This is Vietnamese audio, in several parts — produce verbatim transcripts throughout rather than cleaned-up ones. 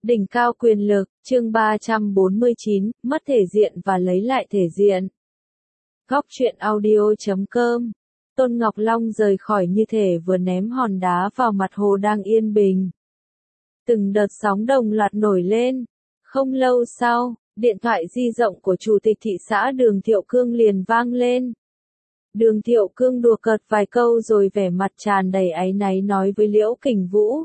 Đỉnh cao quyền lực, chương ba trăm bốn mươi chín, mất thể diện và lấy lại thể diện. Góc truyện audio chấm com. Tôn Ngọc Long rời khỏi như thể vừa ném hòn đá vào mặt hồ đang yên bình. Từng đợt sóng đồng loạt nổi lên. Không lâu sau, điện thoại di động của chủ tịch thị xã Đường Thiệu Cương liền vang lên. Đường Thiệu Cương đùa cợt vài câu rồi vẻ mặt tràn đầy áy náy nói với Liễu Kình Vũ.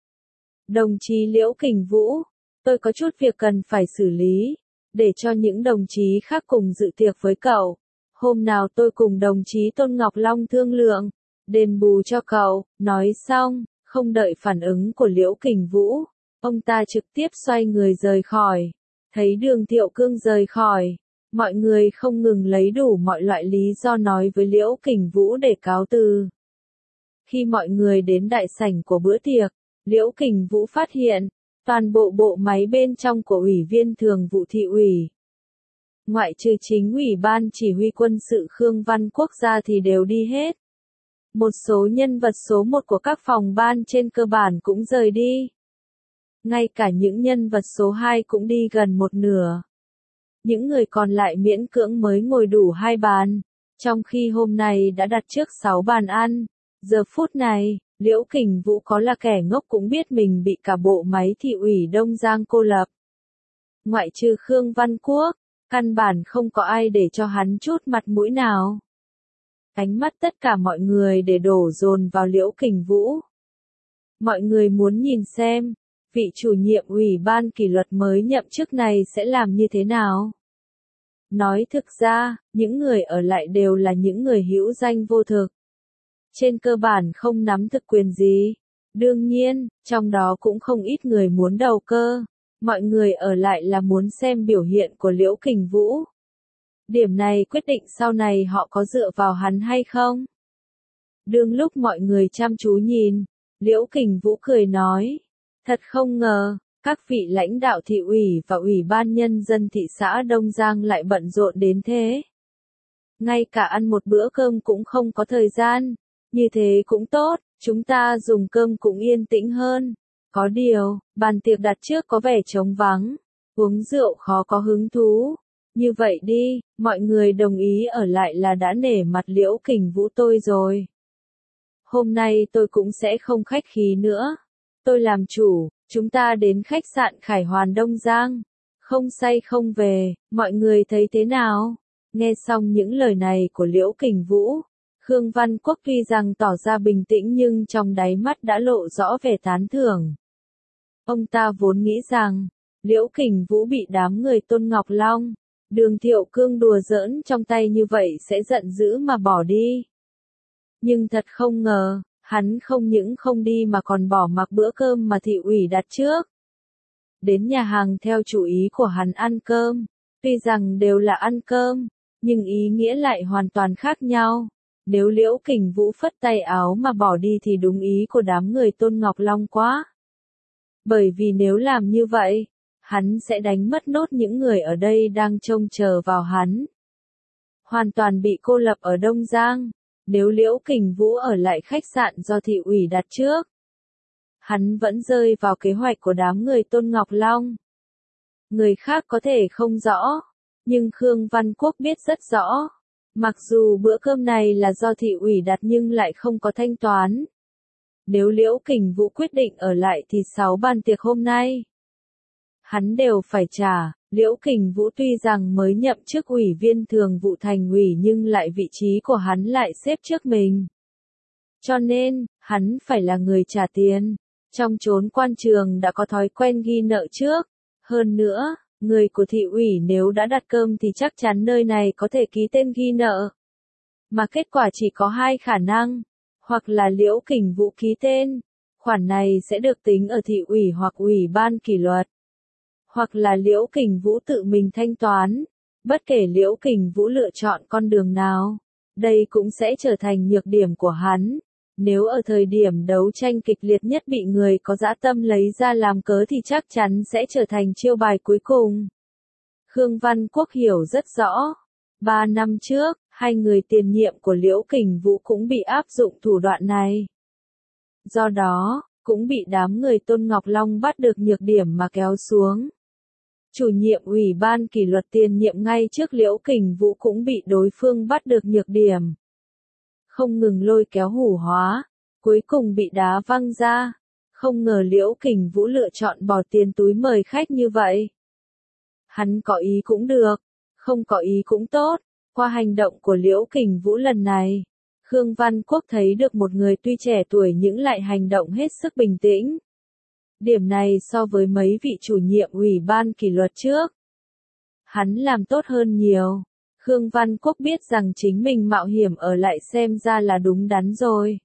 Đồng chí Liễu Kình Vũ, tôi có chút việc cần phải xử lý, để cho những đồng chí khác cùng dự tiệc với cậu. Hôm nào tôi cùng đồng chí Tôn Ngọc Long thương lượng, đền bù cho cậu. Nói xong, không đợi phản ứng của Liễu Kình Vũ, ông ta trực tiếp xoay người rời khỏi. Thấy Đường Thiệu Cương rời khỏi, mọi người không ngừng lấy đủ mọi loại lý do nói với Liễu Kình Vũ để cáo từ. Khi mọi người đến đại sảnh của bữa tiệc, Liễu Kình Vũ phát hiện, toàn bộ bộ máy bên trong của Ủy viên Thường vụ Thị ủy, ngoại trừ chính ủy ban chỉ huy quân sự Khương Văn Quốc ra thì đều đi hết. Một số nhân vật số một của các phòng ban trên cơ bản cũng rời đi. Ngay cả những nhân vật số hai cũng đi gần một nửa. Những người còn lại miễn cưỡng mới ngồi đủ hai bàn, trong khi hôm nay đã đặt trước sáu bàn ăn. Giờ phút này, Liễu Kình Vũ có là kẻ ngốc cũng biết mình bị cả bộ máy thị ủy Đông Giang cô lập. Ngoại trừ Khương Văn Quốc, căn bản không có ai để cho hắn chút mặt mũi nào. Ánh mắt tất cả mọi người để đổ dồn vào Liễu Kình Vũ. Mọi người muốn nhìn xem, vị chủ nhiệm ủy ban kỷ luật mới nhậm chức này sẽ làm như thế nào. Nói thực ra, những người ở lại đều là những người hữu danh vô thực. Trên cơ bản không nắm thực quyền gì. Đương nhiên, trong đó cũng không ít người muốn đầu cơ. Mọi người ở lại là muốn xem biểu hiện của Liễu Kình Vũ. Điểm này quyết định sau này họ có dựa vào hắn hay không. Đương lúc mọi người chăm chú nhìn, Liễu Kình Vũ cười nói. Thật không ngờ, các vị lãnh đạo thị ủy và ủy ban nhân dân thị xã Đông Giang lại bận rộn đến thế. Ngay cả ăn một bữa cơm cũng không có thời gian. Như thế cũng tốt, chúng ta dùng cơm cũng yên tĩnh hơn. Có điều, bàn tiệc đặt trước có vẻ trống vắng, uống rượu khó có hứng thú. Như vậy đi, mọi người đồng ý ở lại là đã nể mặt Liễu Kình Vũ tôi rồi. Hôm nay tôi cũng sẽ không khách khí nữa. Tôi làm chủ, chúng ta đến khách sạn Khải Hoàn Đông Giang. Không say không về, mọi người thấy thế nào? Nghe xong những lời này của Liễu Kình Vũ, Khương Văn Quốc tuy rằng tỏ ra bình tĩnh nhưng trong đáy mắt đã lộ rõ vẻ tán thưởng. Ông ta vốn nghĩ rằng, Liễu Kình Vũ bị đám người Tôn Ngọc Long, Đường Thiệu Cương đùa giỡn trong tay như vậy sẽ giận dữ mà bỏ đi. Nhưng thật không ngờ, hắn không những không đi mà còn bỏ mặc bữa cơm mà thị ủy đặt trước. Đến nhà hàng theo chủ ý của hắn ăn cơm, tuy rằng đều là ăn cơm, nhưng ý nghĩa lại hoàn toàn khác nhau. Nếu Liễu Kình Vũ phất tay áo mà bỏ đi thì đúng ý của đám người Tôn Ngọc Long quá. Bởi vì nếu làm như vậy, hắn sẽ đánh mất nốt những người ở đây đang trông chờ vào hắn. Hoàn toàn bị cô lập ở Đông Giang. Nếu Liễu Kình Vũ ở lại khách sạn do thị ủy đặt trước, hắn vẫn rơi vào kế hoạch của đám người Tôn Ngọc Long. Người khác có thể không rõ, nhưng Khương Văn Quốc biết rất rõ. Mặc dù bữa cơm này là do thị ủy đặt nhưng lại không có thanh toán. Nếu Liễu Kình Vũ quyết định ở lại thì sáu bàn tiệc hôm nay, hắn đều phải trả. Liễu Kình Vũ tuy rằng mới nhậm chức ủy viên thường vụ thành ủy nhưng lại vị trí của hắn lại xếp trước mình. Cho nên, hắn phải là người trả tiền. Trong chốn quan trường đã có thói quen ghi nợ trước. Hơn nữa, người của thị ủy nếu đã đặt cơm thì chắc chắn nơi này có thể ký tên ghi nợ. Mà kết quả chỉ có hai khả năng. Hoặc là Liễu Kình Vũ ký tên, khoản này sẽ được tính ở thị ủy hoặc ủy ban kỷ luật. Hoặc là Liễu Kình Vũ tự mình thanh toán. Bất kể Liễu Kình Vũ lựa chọn con đường nào, đây cũng sẽ trở thành nhược điểm của hắn. Nếu ở thời điểm đấu tranh kịch liệt nhất bị người có dã tâm lấy ra làm cớ thì chắc chắn sẽ trở thành chiêu bài cuối cùng. Khương Văn Quốc hiểu rất rõ. Ba năm trước, hai người tiền nhiệm của Liễu Kình Vũ cũng bị áp dụng thủ đoạn này. Do đó, cũng bị đám người Tôn Ngọc Long bắt được nhược điểm mà kéo xuống. Chủ nhiệm ủy ban kỷ luật tiền nhiệm ngay trước Liễu Kình Vũ cũng bị đối phương bắt được nhược điểm. Không ngừng lôi kéo hủ hóa, cuối cùng bị đá văng ra. Không ngờ Liễu Kình Vũ lựa chọn bỏ tiền túi mời khách như vậy. Hắn có ý cũng được, không có ý cũng tốt. Qua hành động của Liễu Kình Vũ lần này, Khương Văn Quốc thấy được một người tuy trẻ tuổi nhưng lại hành động hết sức bình tĩnh. Điểm này so với mấy vị chủ nhiệm ủy ban kỷ luật trước, hắn làm tốt hơn nhiều. Khương Văn Quốc biết rằng chính mình mạo hiểm ở lại xem ra là đúng đắn rồi.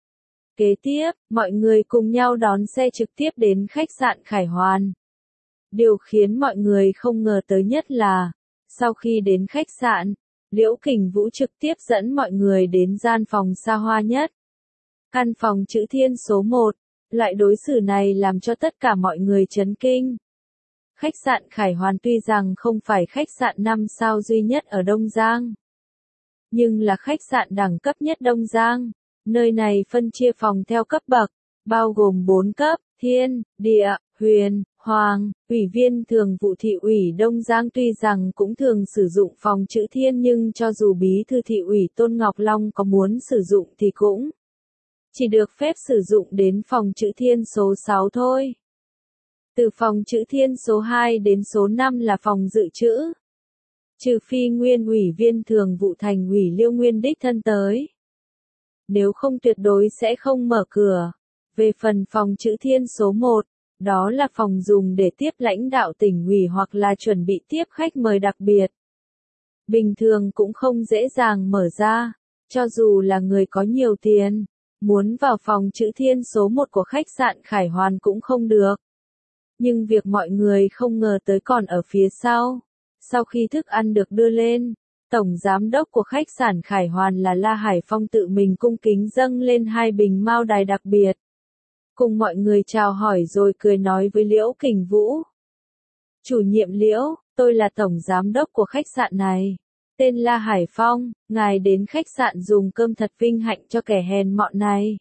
Kế tiếp, mọi người cùng nhau đón xe trực tiếp đến khách sạn Khải Hoàn. Điều khiến mọi người không ngờ tới nhất là, sau khi đến khách sạn, Liễu Kình Vũ trực tiếp dẫn mọi người đến gian phòng xa hoa nhất. Căn phòng chữ thiên số một, loại đối xử này làm cho tất cả mọi người chấn kinh. Khách sạn Khải Hoàn tuy rằng không phải khách sạn năm sao duy nhất ở Đông Giang, nhưng là khách sạn đẳng cấp nhất Đông Giang. Nơi này phân chia phòng theo cấp bậc, bao gồm bốn cấp, thiên, địa, huyền, hoàng. Ủy viên thường vụ thị ủy Đông Giang tuy rằng cũng thường sử dụng phòng chữ thiên nhưng cho dù bí thư thị ủy Tôn Ngọc Long có muốn sử dụng thì cũng chỉ được phép sử dụng đến phòng chữ thiên số sáu thôi. Từ phòng chữ thiên số hai đến số năm là phòng dự trữ. Trừ phi nguyên ủy viên thường vụ thành ủy Liêu Nguyên đích thân tới. Nếu không tuyệt đối sẽ không mở cửa. Về phần phòng chữ thiên số một, đó là phòng dùng để tiếp lãnh đạo tỉnh ủy hoặc là chuẩn bị tiếp khách mời đặc biệt. Bình thường cũng không dễ dàng mở ra, cho dù là người có nhiều tiền, muốn vào phòng chữ thiên số một của khách sạn Khải Hoàn cũng không được. Nhưng việc mọi người không ngờ tới còn ở phía sau. Sau khi thức ăn được đưa lên, Tổng Giám đốc của khách sạn Khải Hoàn là La Hải Phong tự mình cung kính dâng lên hai bình mao đài đặc biệt. Cùng mọi người chào hỏi rồi cười nói với Liễu Kình Vũ. Chủ nhiệm Liễu, tôi là Tổng Giám đốc của khách sạn này. Tên La Hải Phong, ngài đến khách sạn dùng cơm thật vinh hạnh cho kẻ hèn mọn này.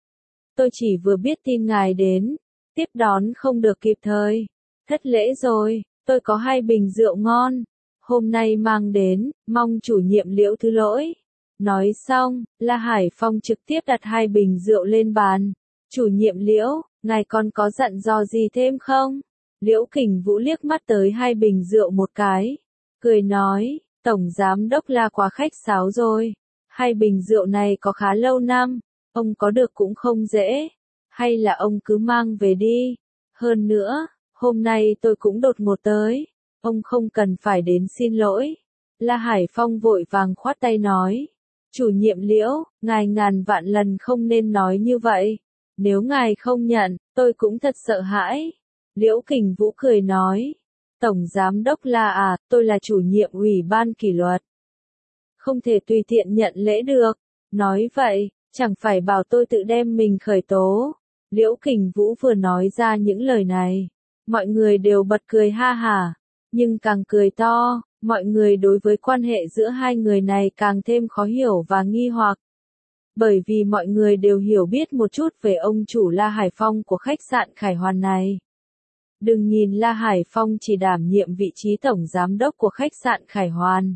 Tôi chỉ vừa biết tin ngài đến, tiếp đón không được kịp thời. Thất lễ rồi, tôi có hai bình rượu ngon. Hôm nay mang đến, mong chủ nhiệm Liễu thứ lỗi. Nói xong, La Hải Phong trực tiếp đặt hai bình rượu lên bàn. Chủ nhiệm Liễu, ngài còn có dặn dò gì thêm không? Liễu Kình Vũ liếc mắt tới hai bình rượu một cái. Cười nói, Tổng Giám đốc La quá khách sáo rồi. Hai bình rượu này có khá lâu năm, ông có được cũng không dễ. Hay là ông cứ mang về đi. Hơn nữa, hôm nay tôi cũng đột ngột tới. Ông không cần phải đến xin lỗi. La Hải Phong vội vàng khoát tay nói. Chủ nhiệm Liễu, ngài ngàn vạn lần không nên nói như vậy. Nếu ngài không nhận, tôi cũng thật sợ hãi. Liễu Kình Vũ cười nói. Tổng Giám đốc La à, tôi là chủ nhiệm ủy ban kỷ luật. Không thể tùy tiện nhận lễ được. Nói vậy, chẳng phải bảo tôi tự đem mình khởi tố. Liễu Kình Vũ vừa nói ra những lời này. Mọi người đều bật cười ha hả. Nhưng càng cười to, mọi người đối với quan hệ giữa hai người này càng thêm khó hiểu và nghi hoặc. Bởi vì mọi người đều hiểu biết một chút về ông chủ La Hải Phong của khách sạn Khải Hoàn này. Đừng nhìn La Hải Phong chỉ đảm nhiệm vị trí tổng giám đốc của khách sạn Khải Hoàn.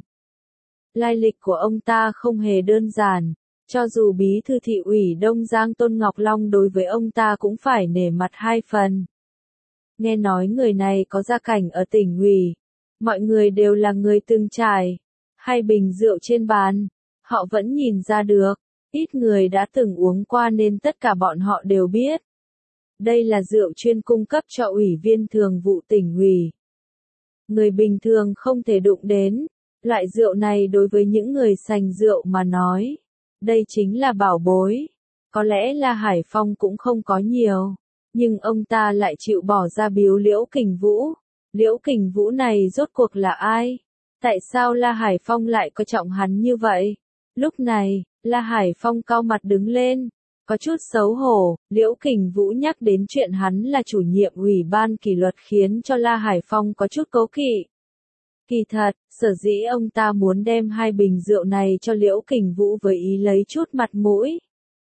Lai lịch của ông ta không hề đơn giản, cho dù bí thư thị ủy Đông Giang Tôn Ngọc Long đối với ông ta cũng phải nể mặt hai phần. Nghe nói người này có gia cảnh ở tỉnh ủy, mọi người đều là người từng trải. Hai bình rượu trên bàn, họ vẫn nhìn ra được, ít người đã từng uống qua nên tất cả bọn họ đều biết. Đây là rượu chuyên cung cấp cho ủy viên thường vụ tỉnh ủy. Người bình thường không thể đụng đến, loại rượu này đối với những người sành rượu mà nói, đây chính là bảo bối. Có lẽ là Hải Phong cũng không có nhiều. Nhưng ông ta lại chịu bỏ ra biếu Liễu Kình Vũ. Liễu Kình Vũ này rốt cuộc là ai? Tại sao La Hải Phong lại coi trọng hắn như vậy? Lúc này, La Hải Phong cau mặt đứng lên. Có chút xấu hổ, Liễu Kình Vũ nhắc đến chuyện hắn là chủ nhiệm ủy ban kỷ luật khiến cho La Hải Phong có chút cố kỵ. Kỳ thật, sở dĩ ông ta muốn đem hai bình rượu này cho Liễu Kình Vũ với ý lấy chút mặt mũi.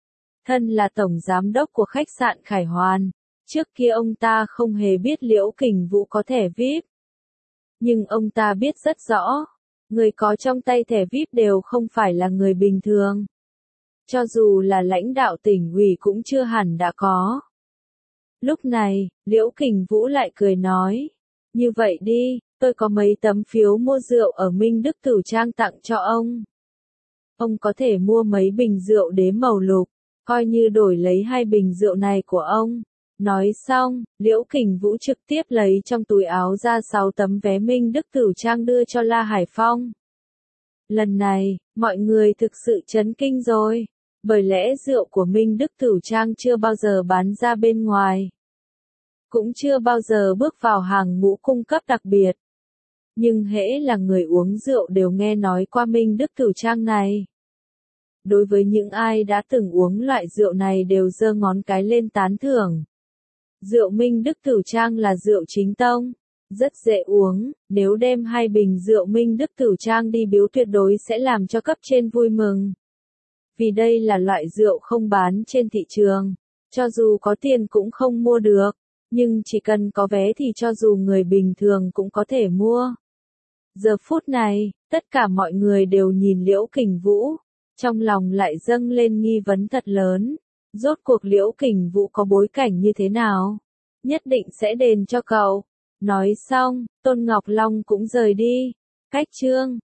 Thân là tổng giám đốc của khách sạn Khải Hoàn, trước kia ông ta không hề biết Liễu Kình Vũ có thẻ vi ai pi. Nhưng ông ta biết rất rõ, người có trong tay thẻ vi ai pi đều không phải là người bình thường. Cho dù là lãnh đạo tỉnh ủy cũng chưa hẳn đã có. Lúc này, Liễu Kình Vũ lại cười nói, như vậy đi, tôi có mấy tấm phiếu mua rượu ở Minh Đức Tử Trang tặng cho ông. Ông có thể mua mấy bình rượu đế màu lục, coi như đổi lấy hai bình rượu này của ông. Nói xong, Liễu Kình Vũ trực tiếp lấy trong túi áo ra sáu tấm vé Minh Đức Tử Trang đưa cho La Hải Phong. Lần này, mọi người thực sự chấn kinh rồi, bởi lẽ rượu của Minh Đức Tử Trang chưa bao giờ bán ra bên ngoài. Cũng chưa bao giờ bước vào hàng ngũ cung cấp đặc biệt. Nhưng hễ là người uống rượu đều nghe nói qua Minh Đức Tử Trang này. Đối với những ai đã từng uống loại rượu này đều giơ ngón cái lên tán thưởng. Rượu Minh Đức Tử Trang là rượu chính tông, rất dễ uống, nếu đem hai bình rượu Minh Đức Tử Trang đi biếu tuyệt đối sẽ làm cho cấp trên vui mừng. Vì đây là loại rượu không bán trên thị trường, cho dù có tiền cũng không mua được, nhưng chỉ cần có vé thì cho dù người bình thường cũng có thể mua. Giờ phút này, tất cả mọi người đều nhìn Liễu Kình Vũ, trong lòng lại dâng lên nghi vấn thật lớn. Rốt cuộc Liễu Kình Vũ có bối cảnh như thế nào? Nhất định sẽ đền cho cậu. Nói xong, Tôn Ngọc Long cũng rời đi. Cách chương